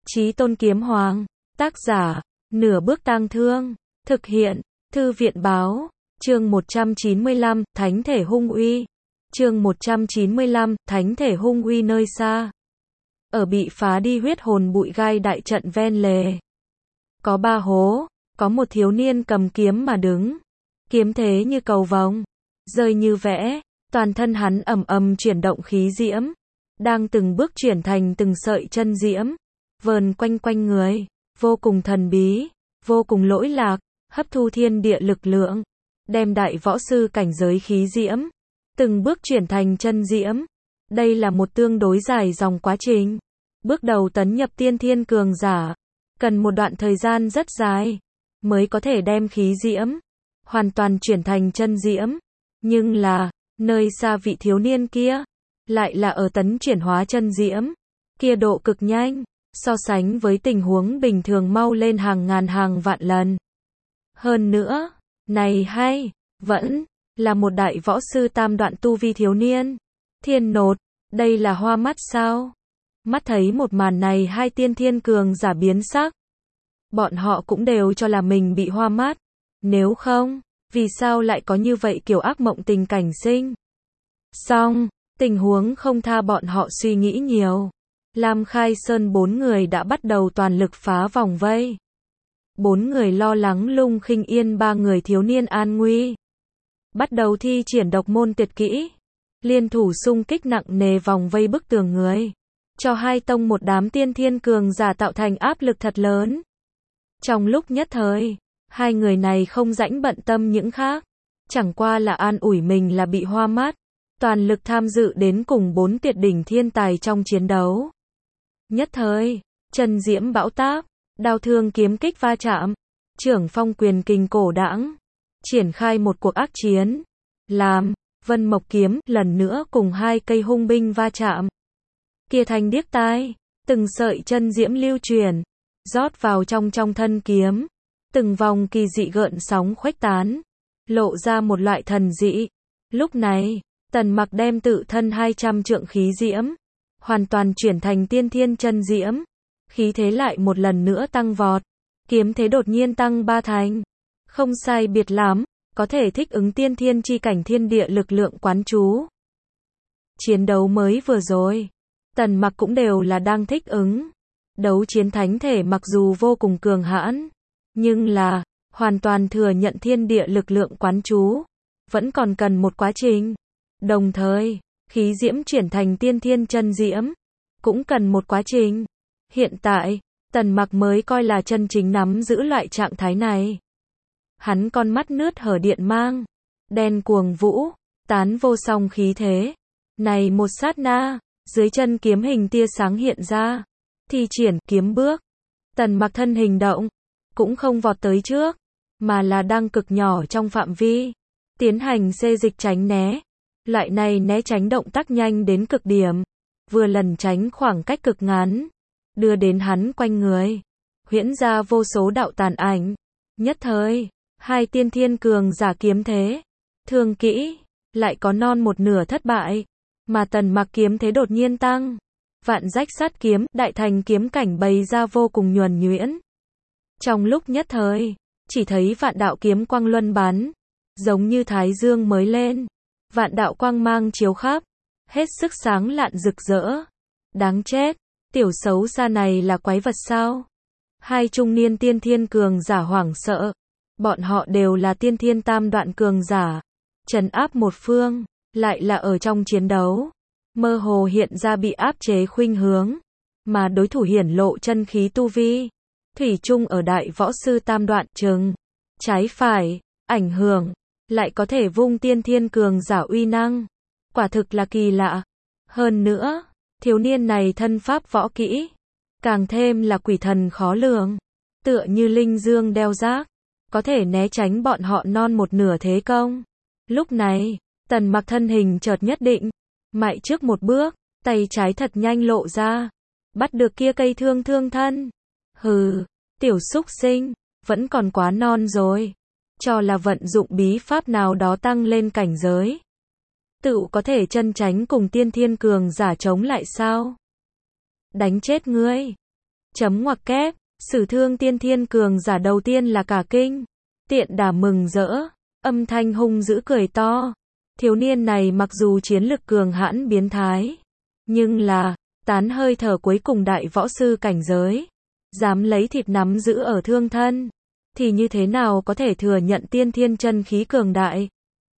Chí Tôn Kiếm Hoàng. Tác giả, Nửa Bước Tang Thương. Thực hiện, Thư viện Báo. Chương 195, Thánh thể hung uy. Chương 195, Thánh thể hung uy nơi xa. Ở bị phá đi huyết hồn bụi gai đại trận ven lề. Có 3 hố, có một thiếu niên cầm kiếm mà đứng. Kiếm thế như cầu vồng, rơi như vẽ, toàn thân hắn ầm ầm chuyển động khí diễm, đang từng bước chuyển thành từng sợi chân diễm, vờn quanh quanh người, vô cùng thần bí, vô cùng lỗi lạc, hấp thu thiên địa lực lượng, đem đại võ sư cảnh giới khí diễm, từng bước chuyển thành chân diễm. Đây là một tương đối dài dòng quá trình. Bước đầu tấn nhập tiên thiên cường giả, cần một đoạn thời gian rất dài, mới có thể đem khí diễm hoàn toàn chuyển thành chân diễm. Nhưng là, nơi xa vị thiếu niên kia, lại là ở tấn chuyển hóa chân diễm, kia độ cực nhanh, so sánh với tình huống bình thường mau lên hàng ngàn hàng vạn lần. Hơn nữa, này hay, vẫn là một đại võ sư tam đoạn tu vi thiếu niên. Thiên nột, đây là hoa mắt sao? Mắt thấy một màn này, hai tiên thiên cường giả biến sắc. Bọn họ cũng đều cho là mình bị hoa mắt. Nếu không, vì sao lại có như vậy kiểu ác mộng tình cảnh sinh? Xong, tình huống không tha bọn họ suy nghĩ nhiều. Lam Khai Sơn 4 người đã bắt đầu toàn lực phá vòng vây. 4 người lo lắng Lung Khinh Yên 3 người thiếu niên an nguy. Bắt đầu thi triển độc môn tuyệt kỹ. Liên thủ xung kích nặng nề vòng vây bức tường người. Cho hai tông một đám tiên thiên cường giả tạo thành áp lực thật lớn. Trong lúc nhất thời, hai người này không rảnh bận tâm những khác. Chẳng qua là an ủi mình là bị hoa mắt. Toàn lực tham dự đến cùng 4 tuyệt đỉnh thiên tài trong chiến đấu. Nhất thời, chân diễm bão táp, đao thương kiếm kích va chạm, trưởng phong quyền kình cổ đãng, triển khai một cuộc ác chiến. Làm Vân Mộc kiếm lần nữa cùng hai cây hung binh va chạm. Kia thanh điếc tai, từng sợi chân diễm lưu truyền, rót vào trong thân kiếm, từng vòng kỳ dị gợn sóng khuếch tán, lộ ra một loại thần dị. Lúc này, Tần Mặc đem tự thân 200 trượng khí diễm hoàn toàn chuyển thành tiên thiên chân diễm, khí thế lại một lần nữa tăng vọt, kiếm thế đột nhiên tăng 3 thành, không sai biệt lắm, có thể thích ứng tiên thiên chi cảnh thiên địa lực lượng quán chú. Chiến đấu mới vừa rồi, Tần Mặc cũng đều là đang thích ứng. Đấu chiến thánh thể mặc dù vô cùng cường hãn, nhưng là hoàn toàn thừa nhận thiên địa lực lượng quán chú, vẫn còn cần một quá trình. Đồng thời, khí diễm chuyển thành tiên thiên chân diễm, cũng cần một quá trình. Hiện tại, Tần Mặc mới coi là chân chính nắm giữ loại trạng thái này. Hắn con mắt nướt hở điện mang, đen cuồng vũ, tán vô song khí thế. Này một sát na, dưới chân kiếm hình tia sáng hiện ra, thi triển kiếm bước. Tần Mặc thân hình động, cũng không vọt tới trước, mà là đang cực nhỏ trong phạm vi, tiến hành xê dịch tránh né. Loại này né tránh động tác nhanh đến cực điểm, vừa lần tránh khoảng cách cực ngắn, đưa đến hắn quanh người, huyễn ra vô số đạo tàn ảnh. Nhất thời, hai tiên thiên cường giả kiếm thế, thương kỹ, lại có non một nửa thất bại, mà Tần Mặc kiếm thế đột nhiên tăng. Vạn rách sát kiếm, đại thành kiếm cảnh bày ra vô cùng nhuần nhuyễn. Trong lúc nhất thời, chỉ thấy vạn đạo kiếm quang luân bắn, giống như thái dương mới lên. Vạn đạo quang mang chiếu khắp, hết sức sáng lạn rực rỡ. Đáng chết, tiểu xấu xa này là quái vật sao? Hai trung niên tiên thiên cường giả hoảng sợ. Bọn họ đều là tiên thiên tam đoạn cường giả, trấn áp một phương, lại là ở trong chiến đấu, mơ hồ hiện ra bị áp chế khuynh hướng, mà đối thủ hiển lộ chân khí tu vi, thủy chung ở đại võ sư tam đoạn chừng, trái phải, ảnh hưởng, lại có thể vung tiên thiên cường giả uy năng, quả thực là kỳ lạ. Hơn nữa, thiếu niên này thân pháp võ kỹ, càng thêm là quỷ thần khó lường, tựa như linh dương đeo giác, có thể né tránh bọn họ non một nửa thế công. Lúc này, Tần Mặc thân hình chợt nhất định, mại trước một bước, tay trái thật nhanh lộ ra, bắt được kia cây thương thân. Hừ, tiểu xúc sinh, vẫn còn quá non rồi, cho là vận dụng bí pháp nào đó tăng lên cảnh giới, tự có thể chân tránh cùng tiên thiên cường giả chống lại sao? Đánh chết ngươi! Chấm ngoặc kép, Sử Thương tiên thiên cường giả đầu tiên là cả kinh. Tiện đà mừng rỡ, âm thanh hung dữ cười to. Thiếu niên này mặc dù chiến lực cường hãn biến thái, nhưng là, tán hơi thở cuối cùng đại võ sư cảnh giới. Dám lấy thịt nắm giữ ở thương thân, thì như thế nào có thể thừa nhận tiên thiên chân khí cường đại.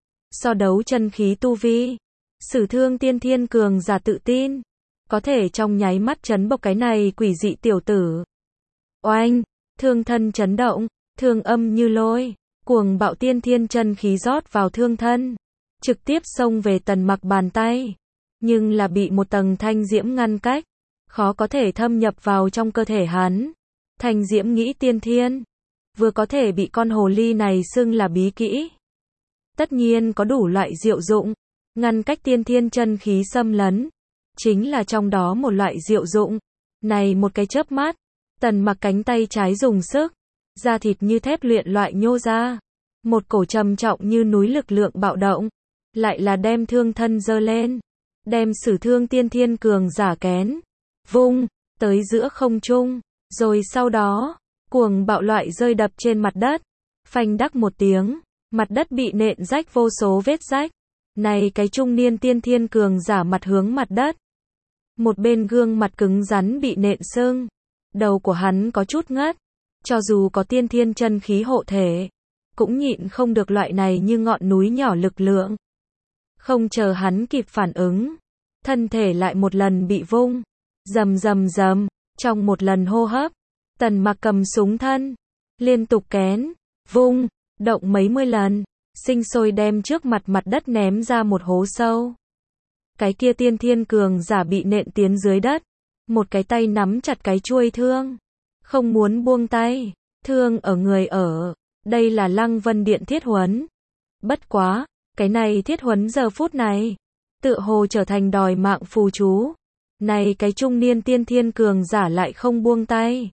So đấu chân khí tu vi, Sử Thương tiên thiên cường giả tự tin, có thể trong nháy mắt chấn bộc cái này quỷ dị tiểu tử. Oanh, thương thân chấn động, thương âm như lôi, cuồng bạo tiên thiên chân khí rót vào thương thân, trực tiếp xông về Tần Mặc bàn tay, nhưng là bị một tầng thanh diễm ngăn cách, khó có thể thâm nhập vào trong cơ thể hắn. Thanh diễm nghĩ tiên thiên, vừa có thể bị con hồ ly này xưng là bí kỹ. Tất nhiên có đủ loại diệu dụng, ngăn cách tiên thiên chân khí xâm lấn, chính là trong đó một loại diệu dụng. Này một cái chớp mắt, Tần Mặc cánh tay trái dùng sức, da thịt như thép luyện loại nhô ra, một cổ trầm trọng như núi lực lượng bạo động, lại là đem thương thân giơ lên, đem Sử Thương tiên thiên cường giả kén, vung, tới giữa không trung, rồi sau đó, cuồng bạo loại rơi đập trên mặt đất, phanh đắc một tiếng, mặt đất bị nện rách vô số vết rách. Này cái trung niên tiên thiên cường giả mặt hướng mặt đất, một bên gương mặt cứng rắn bị nện sưng, đầu của hắn có chút ngất, cho dù có tiên thiên chân khí hộ thể, cũng nhịn không được loại này như ngọn núi nhỏ lực lượng. Không chờ hắn kịp phản ứng, thân thể lại một lần bị vung, rầm rầm rầm, trong một lần hô hấp, Tần Mặc cầm súng thân, liên tục kén, vung, động mấy mươi lần, sinh sôi đem trước mặt mặt đất ném ra một hố sâu. Cái kia tiên thiên cường giả bị nện tiến dưới đất, một cái tay nắm chặt cái chuôi thương, không muốn buông tay, thương ở người ở, đây là Lăng Vân Điện thiết huấn. Bất quá, cái này thiết huấn giờ phút này, tựa hồ trở thành đòi mạng phù chú. Này cái trung niên tiên thiên cường giả lại không buông tay,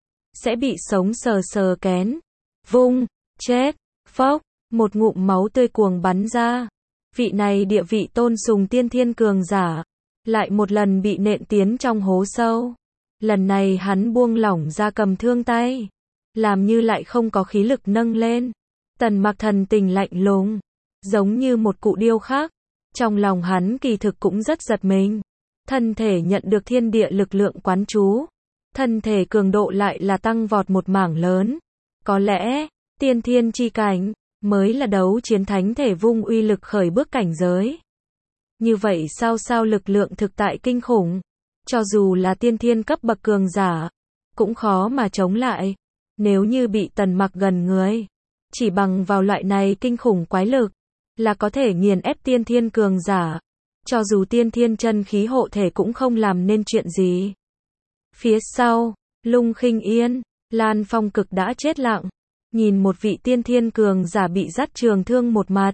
sẽ bị sống sờ sờ kén, vung, chết, phốc, một ngụm máu tươi cuồng bắn ra. Vị này địa vị tôn sùng tiên thiên cường giả, lại một lần bị nện tiến trong hố sâu. Lần này hắn buông lỏng ra cầm thương tay, làm như lại không có khí lực nâng lên. Tần Mặc thần tình lạnh lùng, giống như một cụ điêu khắc. Trong lòng hắn kỳ thực cũng rất giật mình. Thân thể nhận được thiên địa lực lượng quán chú, thân thể cường độ lại là tăng vọt một mảng lớn. Có lẽ, tiên thiên chi cảnh mới là đấu chiến thánh thể vung uy lực khởi bước cảnh giới. Như vậy sao lực lượng thực tại kinh khủng, cho dù là tiên thiên cấp bậc cường giả, cũng khó mà chống lại. Nếu như bị Tần Mặc gần người, chỉ bằng vào loại này kinh khủng quái lực, là có thể nghiền ép tiên thiên cường giả. Cho dù tiên thiên chân khí hộ thể cũng không làm nên chuyện gì. Phía sau, Lung Khinh Yên, Lan Phong Cực đã chết lặng, nhìn một vị tiên thiên cường giả bị dắt trường thương một mặt.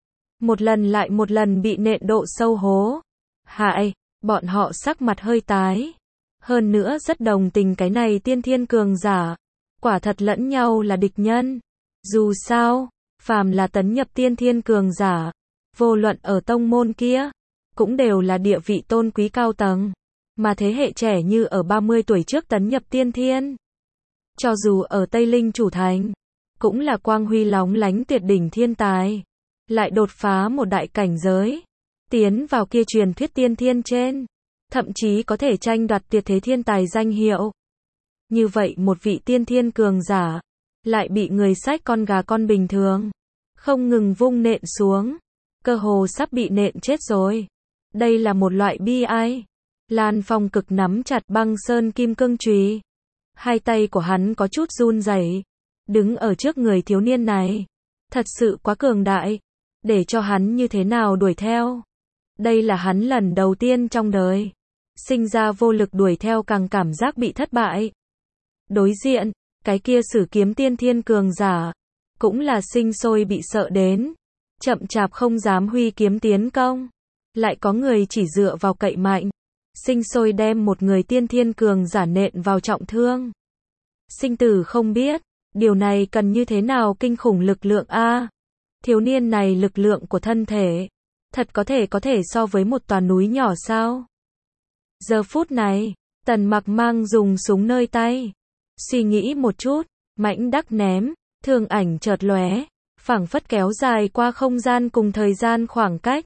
Một lần lại một lần bị nện độ sâu hố. Hại, bọn họ sắc mặt hơi tái. Hơn nữa rất đồng tình cái này tiên thiên cường giả. Quả thật lẫn nhau là địch nhân. Dù sao, phàm là tấn nhập tiên thiên cường giả, vô luận ở tông môn kia, cũng đều là địa vị tôn quý cao tầng. Mà thế hệ trẻ như ở 30 tuổi trước tấn nhập tiên thiên, cho dù ở Tây Linh chủ thành, cũng là quang huy lóng lánh tuyệt đỉnh thiên tài. Lại đột phá một đại cảnh giới, tiến vào kia truyền thuyết tiên thiên trên, thậm chí có thể tranh đoạt tuyệt thế thiên tài danh hiệu. Như vậy một vị tiên thiên cường giả, lại bị người xách con gà con bình thường, không ngừng vung nện xuống, cơ hồ sắp bị nện chết rồi. Đây là một loại bi ai. Lan Phong Cực nắm chặt băng sơn kim cương chùy, hai tay của hắn có chút run rẩy, đứng ở trước người thiếu niên này, thật sự quá cường đại, để cho hắn như thế nào đuổi theo. Đây là hắn lần đầu tiên trong đời sinh ra vô lực đuổi theo, càng cảm giác bị thất bại. Đối diện, cái kia Sử Kiếm tiên thiên cường giả, cũng là sinh sôi bị sợ đến, chậm chạp không dám huy kiếm tiến công. Lại có người chỉ dựa vào cậy mạnh, sinh sôi đem một người tiên thiên cường giả nện vào trọng thương. Sinh tử không biết, điều này cần như thế nào kinh khủng lực lượng a. Thiếu niên này lực lượng của thân thể, thật có thể so với một tòa núi nhỏ sao? Giờ phút này, Tần Mặc mang dùng súng nơi tay. Suy nghĩ một chút, mãnh đắc ném, thương ảnh chợt lóe, phảng phất kéo dài qua không gian cùng thời gian khoảng cách.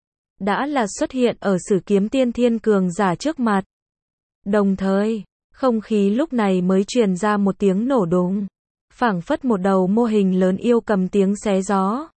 Đã là xuất hiện ở Sử Kiếm Tiên Thiên cường giả trước mặt. Đồng thời, không khí lúc này mới truyền ra một tiếng nổ đùng, phảng phất một đầu mô hình lớn yêu cầm tiếng xé gió.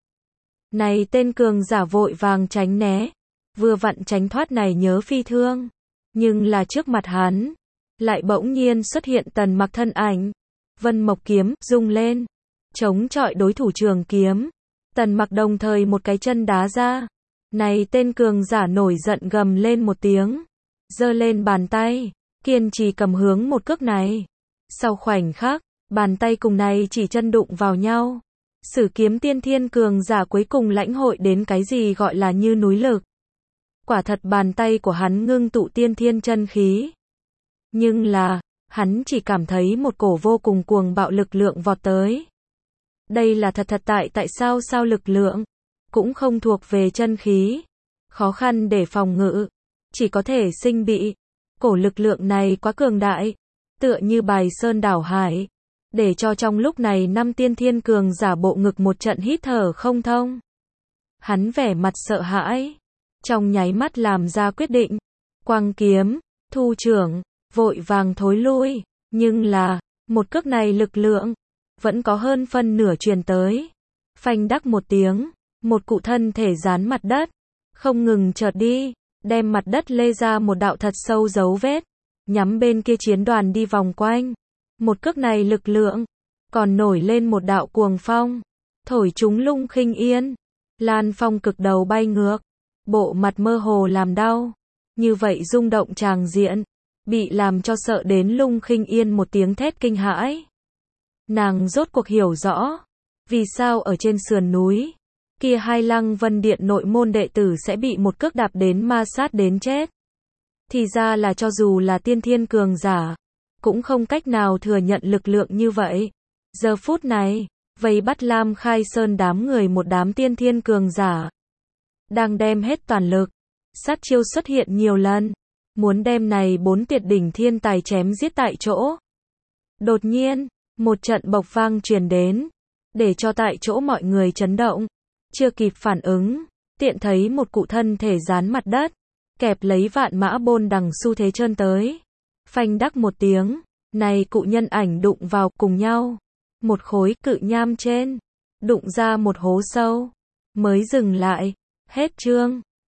Này tên cường giả vội vàng tránh né, vừa vặn tránh thoát này nhớ phi thương, nhưng là trước mặt hắn, lại bỗng nhiên xuất hiện Tần Mặc thân ảnh. Vân Mộc kiếm rung lên, chống chọi đối thủ trường kiếm. Tần Mặc đồng thời một cái chân đá ra. Này tên cường giả nổi giận gầm lên một tiếng, giơ lên bàn tay, kiên trì cầm hướng một cước này. Sau khoảnh khắc, bàn tay cùng này chỉ chân đụng vào nhau. Sử Kiếm Tiên Thiên cường giả cuối cùng lãnh hội đến cái gì gọi là như núi lực. Quả thật bàn tay của hắn ngưng tụ tiên thiên chân khí. Nhưng là, hắn chỉ cảm thấy một cổ vô cùng cuồng bạo lực lượng vọt tới. Đây là thật tại sao lực lượng cũng không thuộc về chân khí, khó khăn để phòng ngự, chỉ có thể sinh bị. Cổ lực lượng này quá cường đại, tựa như bài sơn đảo hải, để cho trong lúc này năm tiên thiên cường giả bộ ngực một trận hít thở không thông. Hắn vẻ mặt sợ hãi, trong nháy mắt làm ra quyết định, quăng kiếm, thu trưởng, vội vàng thối lui, nhưng là, một cước này lực lượng, vẫn có hơn phân nửa truyền tới. Phanh đắc một tiếng, một cụ thân thể dán mặt đất, không ngừng chợt đi, đem mặt đất lê ra một đạo thật sâu dấu vết, nhắm bên kia chiến đoàn đi vòng quanh. Một cước này lực lượng, còn nổi lên một đạo cuồng phong, thổi chúng Lung Khinh Yên. Lan phong cực đầu bay ngược, bộ mặt mơ hồ làm đau. Như vậy rung động tràng diện, bị làm cho sợ đến Lung Khinh Yên một tiếng thét kinh hãi. Nàng rốt cuộc hiểu rõ, vì sao ở trên sườn núi, kia hai Lăng Vân Điện nội môn đệ tử sẽ bị một cước đạp đến ma sát đến chết. Thì ra là cho dù là tiên thiên cường giả, cũng không cách nào thừa nhận lực lượng như vậy. Giờ phút này, vây bắt Lam Khai Sơn đám người một đám tiên thiên cường giả, đang đem hết toàn lực, sát chiêu xuất hiện nhiều lần, muốn đem này bốn tuyệt đỉnh thiên tài chém giết tại chỗ. Đột nhiên, một trận bộc vang truyền đến, để cho tại chỗ mọi người chấn động, chưa kịp phản ứng, tiện thấy một cụ thân thể dán mặt đất, kẹp lấy Vạn Mã Bôn Đằng xu thế trơn tới. Phanh đắc một tiếng, này cụ nhân ảnh đụng vào cùng nhau, một khối cự nham trên, đụng ra một hố sâu, mới dừng lại. Hết chương.